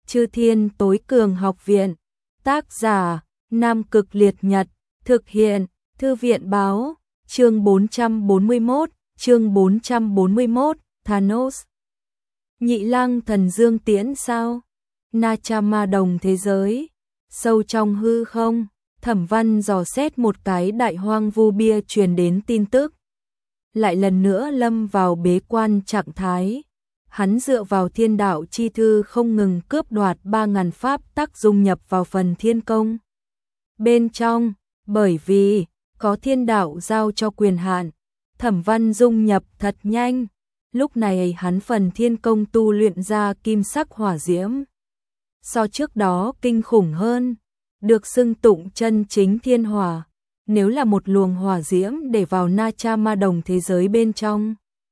Chư Thiên Tối Cường Học Viện. Tác giả: Nam Cực Liệt Nhật. Thực hiện: Thư viện báo. Chương 441, Thanos. Nhị Lang Thần Dương Tiễn sao? Nachama Đồng thế giới. Sâu trong hư không, Thẩm Văn dò xét một cái đại hoang vu bia truyền đến tin tức. Lại lần nữa lâm vào bế quan trạng thái. Hắn dựa vào thiên đạo chi thư không ngừng cướp đoạt 3.000 pháp tắc dung nhập vào phần thiên công. Bên trong, bởi vì có thiên đạo giao cho quyền hạn, Thẩm Văn dung nhập thật nhanh. Lúc này hắn phần thiên công tu luyện ra kim sắc hỏa diễm. So trước đó kinh khủng hơn, được xưng tụng chân chính thiên hỏa. Nếu là một luồng hỏa diễm để vào Nachama Đồng thế giới bên trong,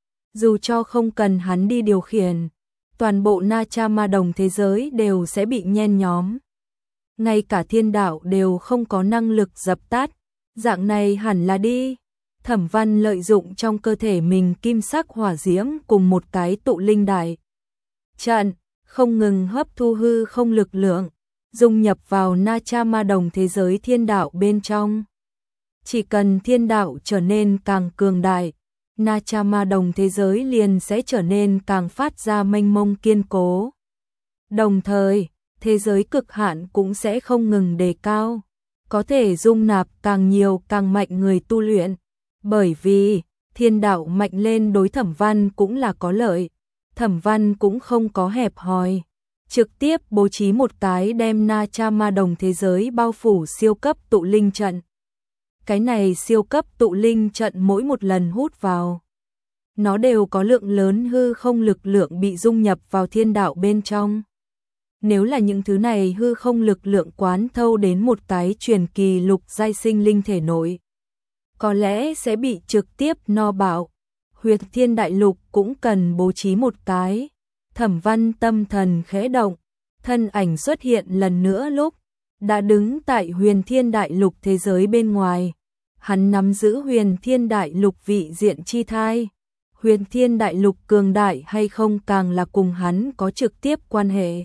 dù cho không cần hắn đi điều khiển, toàn bộ Nachama Đồng thế giới đều sẽ bị nhen nhóm. Ngay cả thiên đạo đều không có năng lực dập tắt, dạng này hẳn là đi. Thẩm Văn lợi dụng trong cơ thể mình kim sắc hỏa diễm cùng một cái tụ linh đại trận, không ngừng hấp thu hư không lực lượng, dung nhập vào Nachama Đồng thế giới thiên đạo bên trong. Chỉ cần thiên đạo trở nên càng cường đại, Nachama Đồng thế giới liền sẽ trở nên càng phát ra mênh mông kiên cố. Đồng thời, thế giới cực hạn cũng sẽ không ngừng đề cao, có thể dung nạp càng nhiều càng mạnh người tu luyện. Bởi vì, thiên đạo mạnh lên đối Thẩm Văn cũng là có lợi. Thẩm Văn cũng không có hẹp hòi, trực tiếp bố trí một cái đem Nachama Đồng thế giới bao phủ siêu cấp tụ linh trận. Cái này siêu cấp tụ linh trận mỗi một lần hút vào, nó đều có lượng lớn hư không lực lượng bị dung nhập vào thiên đạo bên trong. Nếu là những thứ này hư không lực lượng quán thâu đến một cái truyền kỳ lục giai sinh linh thể nội, có lẽ sẽ bị trực tiếp no bạo. Huyệt Thiên Đại Lục cũng cần bố trí một cái. Thẩm Văn tâm thần khẽ động, thân ảnh xuất hiện lần nữa lúc đã đứng tại Huyền Thiên Đại Lục thế giới bên ngoài. Hắn nắm giữ Huyền Thiên Đại Lục vị diện chi thai. Huyền Thiên Đại Lục cường đại hay không càng là cùng hắn có trực tiếp quan hệ.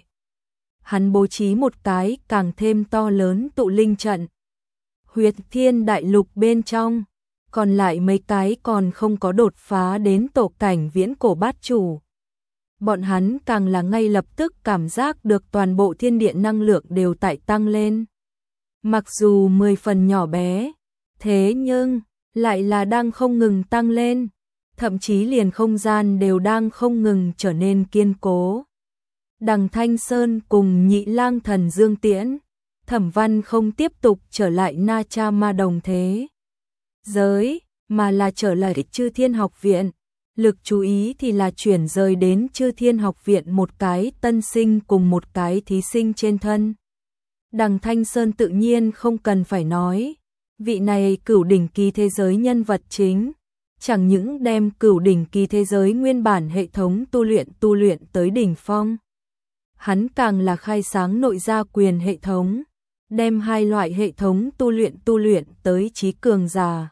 Hắn bố trí một cái càng thêm to lớn tụ linh trận. Huyệt Thiên Đại Lục bên trong, còn lại mấy cái còn không có đột phá đến tổ cảnh viễn cổ bát chủ. Bọn hắn càng là ngay lập tức cảm giác được toàn bộ thiên địa năng lượng đều tại tăng lên. Mặc dù 10 phần nhỏ bé, thế nhưng lại là đang không ngừng tăng lên, thậm chí liền không gian đều đang không ngừng trở nên kiên cố. Đằng Thanh Sơn cùng Nhị Lang Thần Dương Tiễn, Thẩm Văn không tiếp tục trở lại Nachama Đồng thế giới, mà là trở lại Chư Thiên Học Viện. Lực chú ý thì là chuyển rời đến Chư Thiên Học Viện một cái tân sinh cùng một cái thí sinh trên thân. Đằng Thanh Sơn tự nhiên không cần phải nói, vị này cửu đỉnh kỳ thế giới nhân vật chính, chẳng những đem cửu đỉnh kỳ thế giới nguyên bản hệ thống tu luyện tới đỉnh phong. Hắn càng là khai sáng nội gia quyền hệ thống, đem hai loại hệ thống tu luyện tới trí cường giả.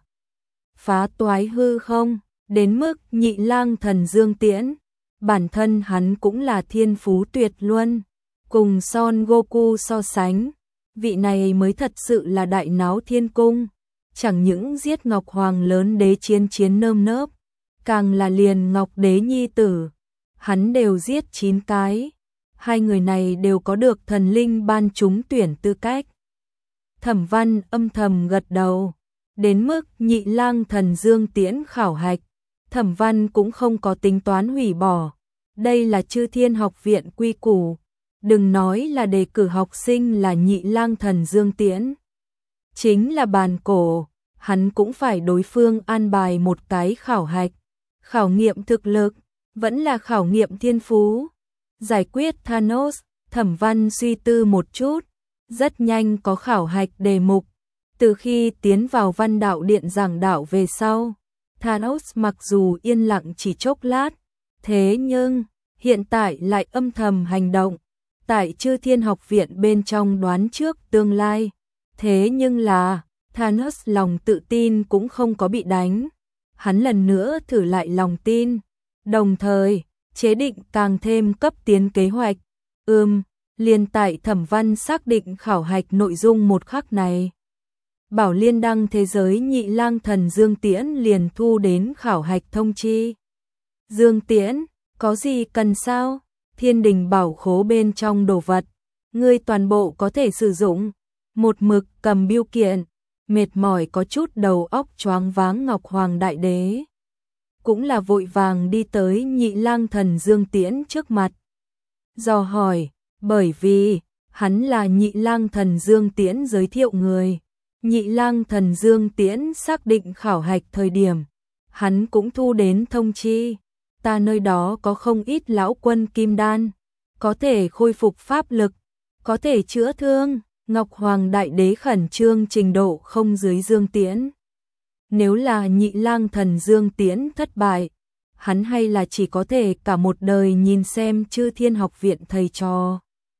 Phá toái hư không, đến mức Nhị Lang Thần Dương Tiễn, bản thân hắn cũng là thiên phú tuyệt luân, cùng Son Goku so sánh, vị này mới thật sự là đại náo thiên cung, chẳng những giết Ngọc Hoàng lớn đế chiến nơm nớp, càng là liền Ngọc Đế nhi tử, hắn đều giết 9 cái. Hai người này đều có được thần linh ban trúng tuyển tư cách. Thẩm Văn âm thầm gật đầu, đến mức Nhị Lang Thần Dương Tiễn khảo hạch, Thẩm Văn cũng không có tính toán hủy bỏ. Đây là Chư Thiên Học Viện quy củ, đừng nói là đề cử học sinh là Nhị Lang Thần Dương Tiễn. Chính là bàn cổ, hắn cũng phải đối phương an bài một cái khảo hạch, khảo nghiệm thực lực, vẫn là khảo nghiệm thiên phú. Giải quyết Thanos, Thẩm Văn suy tư một chút, rất nhanh có khảo hạch đề mục. Từ khi tiến vào Văn Đạo Điện giảng đạo về sau, Thanos mặc dù yên lặng chỉ chốc lát, thế nhưng hiện tại lại âm thầm hành động, tại Chư Thiên Học Viện bên trong đoán trước tương lai. Thế nhưng là, Thanos lòng tự tin cũng không có bị đánh. Hắn lần nữa thử lại lòng tin, đồng thời chế định càng thêm cấp tiến kế hoạch. Liền tại Thẩm Văn xác định khảo hạch nội dung một khắc này. Bảo Liên đăng thế giới Nhị Lang Thần Dương Tiễn liền thu đến khảo hạch thông chi. Dương Tiễn, có gì cần sao? Thiên đình bảo khố bên trong đồ vật, ngươi toàn bộ có thể sử dụng. Một mực cầm biêu kiện, mệt mỏi có chút đầu óc choáng váng Ngọc Hoàng Đại Đế. Cũng là vội vàng đi tới Nhị Lang Thần Dương Tiễn trước mặt. Dò hỏi, bởi vì, hắn là Nhị Lang Thần Dương Tiễn giới thiệu người. Nhị Lang Thần Dương Tiễn xác định khảo hạch thời điểm, hắn cũng thu đến thông chi. Ta nơi đó có không ít lão quân kim đan, có thể khôi phục pháp lực, có thể chữa thương. Ngọc Hoàng Đại Đế khẩn trương trình độ không dưới Dương Tiễn. Nếu là Nhị Lang Thần Dương Tiễn thất bại, hắn hay là chỉ có thể cả một đời nhìn xem Chư Thiên Học Viện thầy trò.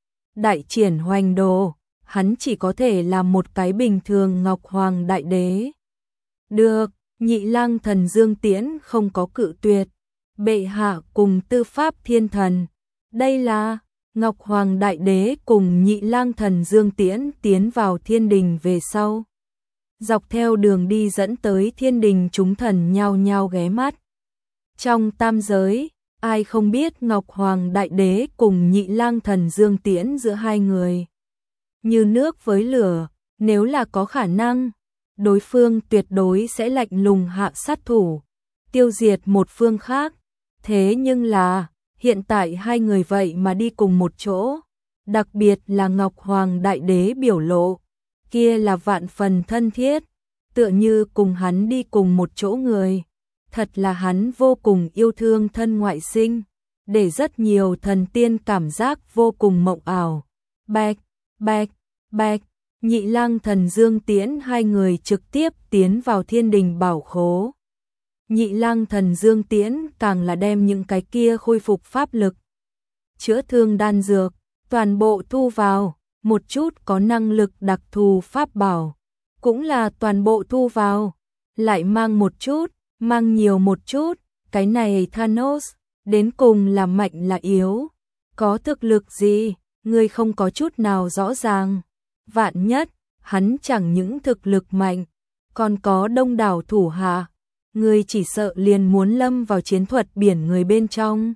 Đại triển hoành đồ, hắn chỉ có thể làm một cái bình thường Ngọc Hoàng Đại Đế. Được, Nhị Lang Thần Dương Tiễn không có cự tuyệt. Bệ hạ cùng Tư Pháp Thiên Thần. Đây là Ngọc Hoàng Đại Đế cùng Nhị Lang Thần Dương Tiễn tiến vào thiên đình về sau. Dọc theo đường đi dẫn tới thiên đình, chúng thần nhao nhao ghé mắt. Trong tam giới, ai không biết Ngọc Hoàng Đại Đế cùng Nhị Lang Thần Dương Tiễn giữa hai người như nước với lửa, nếu là có khả năng, đối phương tuyệt đối sẽ lạnh lùng hạ sát thủ, tiêu diệt một phương khác. Thế nhưng là, hiện tại hai người vậy mà đi cùng một chỗ, đặc biệt là Ngọc Hoàng Đại Đế biểu lộ, kia là vạn phần thân thiết, tựa như cùng hắn đi cùng một chỗ người. Thật là hắn vô cùng yêu thương thân ngoại sinh, để rất nhiều thần tiên cảm giác vô cùng mộng ảo. Bạch, bạch, bạch, Nhị Lang Thần Dương Tiễn hai người trực tiếp tiến vào thiên đình bảo khố. Nhị Lang Thần Dương Tiễn càng là đem những cái kia khôi phục pháp lực, chữa thương đan dược, toàn bộ thu vào, một chút có năng lực đặc thù pháp bảo, cũng là toàn bộ thu vào, lại mang một chút, mang nhiều một chút, cái này Thanos, đến cùng là mạnh là yếu, có thực lực gì, ngươi không có chút nào rõ ràng. Vạn nhất, hắn chẳng những thực lực mạnh, còn có đông đảo thủ hạ, ngươi chỉ sợ liền muốn lâm vào chiến thuật biển người bên trong.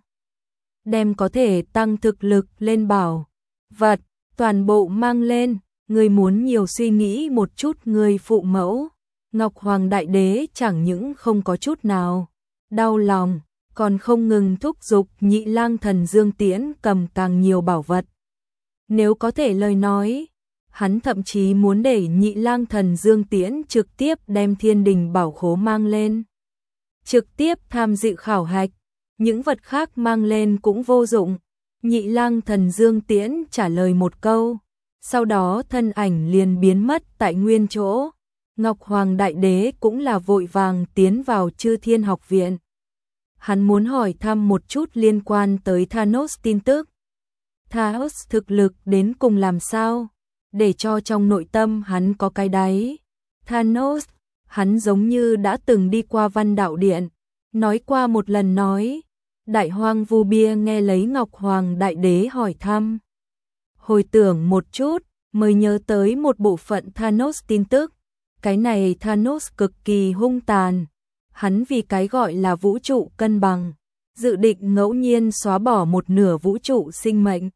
Đem có thể tăng thực lực lên bảo vật, toàn bộ mang lên, ngươi muốn nhiều suy nghĩ một chút ngươi phụ mẫu. Ngọc Hoàng Đại Đế chẳng những không có chút nào đau lòng, còn không ngừng thúc giục Nhị Lang Thần Dương Tiễn cầm càng nhiều bảo vật. Nếu có thể lời nói, hắn thậm chí muốn để Nhị Lang Thần Dương Tiễn trực tiếp đem thiên đình bảo khố mang lên, trực tiếp tham dự khảo hạch, những vật khác mang lên cũng vô dụng. Nhị Lang Thần Dương Tiễn trả lời một câu, sau đó thân ảnh liền biến mất tại nguyên chỗ. Ngọc Hoàng Đại Đế cũng là vội vàng tiến vào Chư Thiên Học Viện. Hắn muốn hỏi thăm một chút liên quan tới Thanos tin tức. Thanos thực lực đến cùng làm sao, để cho trong nội tâm hắn có cái đáy. Thanos, hắn giống như đã từng đi qua Văn Đạo Điện, nói qua một lần nói. Đại Hoang Vu Bia nghe lấy Ngọc Hoàng Đại Đế hỏi thăm, hồi tưởng một chút, mới nhớ tới một bộ phận Thanos tin tức. Cái này Thanos cực kỳ hung tàn, hắn vì cái gọi là vũ trụ cân bằng, dự định ngẫu nhiên xóa bỏ một nửa vũ trụ sinh mệnh.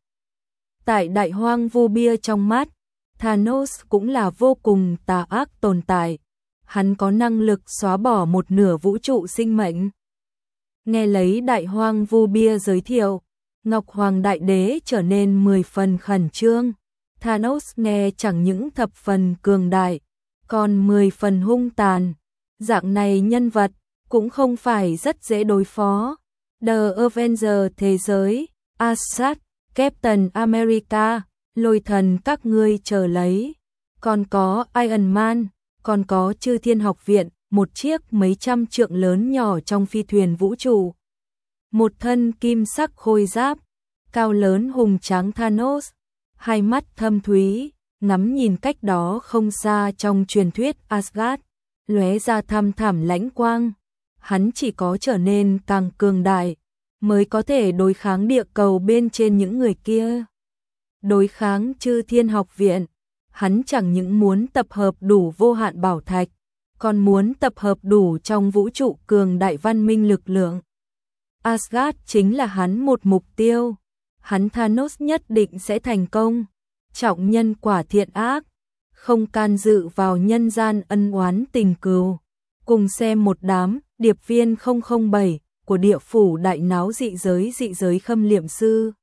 Tại Đại Hoang Vu Bia trong mắt, Thanos cũng là vô cùng tà ác tồn tại, hắn có năng lực xóa bỏ một nửa vũ trụ sinh mệnh. Nghe lấy Đại Hoang Vu Bia giới thiệu, Ngọc Hoàng Đại Đế trở nên 10 phần khẩn trương. Thanos nghe chẳng những thập phần cường đại, còn 10 phần hung tàn. Dạng này nhân vật cũng không phải rất dễ đối phó. The Avengers thế giới, Asgard, Captain America, Lôi Thần các ngươi chờ lấy. Còn có Iron Man, còn có Chư Thiên Học Viện, một chiếc mấy trăm trượng lớn nhỏ trong phi thuyền vũ trụ. Một thân kim sắc khôi giáp, cao lớn hùng tráng Thanos, hai mắt thâm thúy, ngắm nhìn cách đó không xa trong truyền thuyết Asgard, lóe ra thăm thẳm lãnh quang. Hắn chỉ có trở nên càng cường đại, mới có thể đối kháng địa cầu bên trên những người kia. đối kháng Chư Thiên Học Viện. Hắn chẳng những muốn tập hợp đủ vô hạn bảo thạch, còn muốn tập hợp đủ trong vũ trụ cường đại văn minh lực lượng. Asgard chính là hắn một mục tiêu. Hắn Thanos nhất định sẽ thành công. Trọng nhân quả thiện ác, không can dự vào nhân gian ân oán tình cừu. Cùng xem một đám điệp viên 007 của địa phủ đại náo dị giới khâm liệm sư.